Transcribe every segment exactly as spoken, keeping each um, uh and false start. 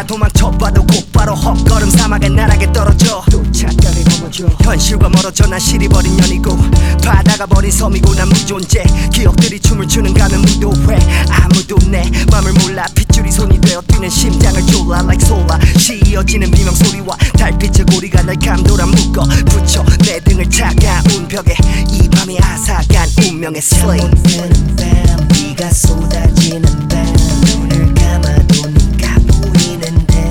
얼마나 도망쳐봐도 곧바로 헛걸음 사막의 나락에 떨어져 또 착각에 머물죠. 현실과 멀어져 난 시리버린 년이고 바다가 버린 섬이고 난 무존재. 기억들이 춤을 추는 가면 무도회. 아무도 내 맘을 몰라. 핏줄이 손이 되어 뛰는 심장을 졸라 like 소라. 씌어지는 비명소리와 달빛의 고리가 날 감돌아 묶어 붙여 내 등을 차가운 벽에 이 밤이 아삭한 운명의 슬레이. 잠 못 드는 밤 비가 쏟아지는 밤 눈을 감아도 네가 보이는데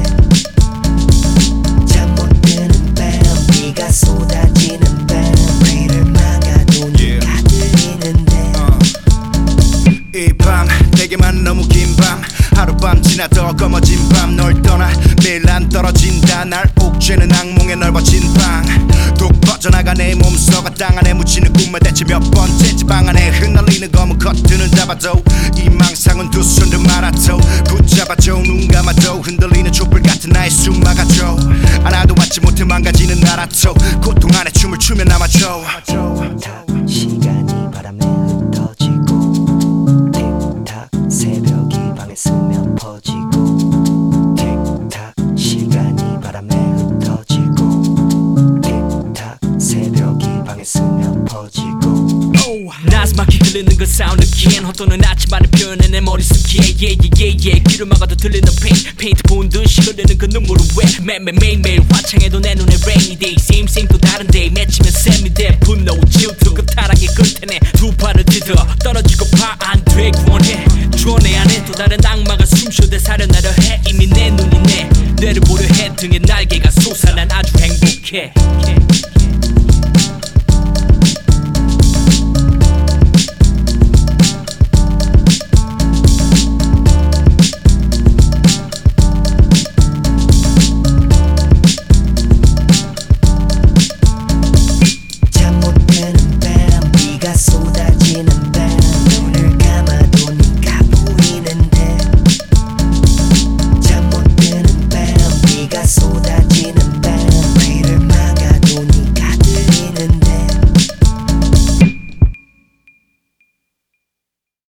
잠 못 드는 밤 비가 쏟아지는 밤 귀를 막아도 네가 들리는데 이 밤 내게만 너무 긴 밤 하룻밤 지나도 검어진 밤 널 떠나 매일 안 떨어진다 날 옥죄는 악몽에 넓어진 방 독 퍼져나가 내 몸속아 땅 안에 묻히는 꿈에 대체 몇 번째 방 안에 흩날리는 검은 커튼을 잡아도 이 망상은 두 손도 말아도 붙잡아줘 눈 감아도 흔들리는 촛불 같은 나의 숨 막아줘 안아도 받지 못해 망가지는 나라도 고통 안에 춤을 추며 남아줘. 틱탁 시간이 바람에 흩어지고 틱탁 새벽이 방에 스며 퍼지고 틱탁 시간이 바람에 흩어지고 틱탁 새벽이 방에 스며 퍼지고 나스막히 들리는 그 사운드 캔 헛도는 아침만을 표현해 내 머릿속에 yeah yeah yeah yeah 귀를 막아도 들리는 페인 페인트 부은 듯이 흘리는 그 눈물을 왜 매일매일 매일매일 화창해도 내 눈에 rainy day same same 또 다른 day 맺히면 샘이 돼 분노 질투 그 타락의 끝에 내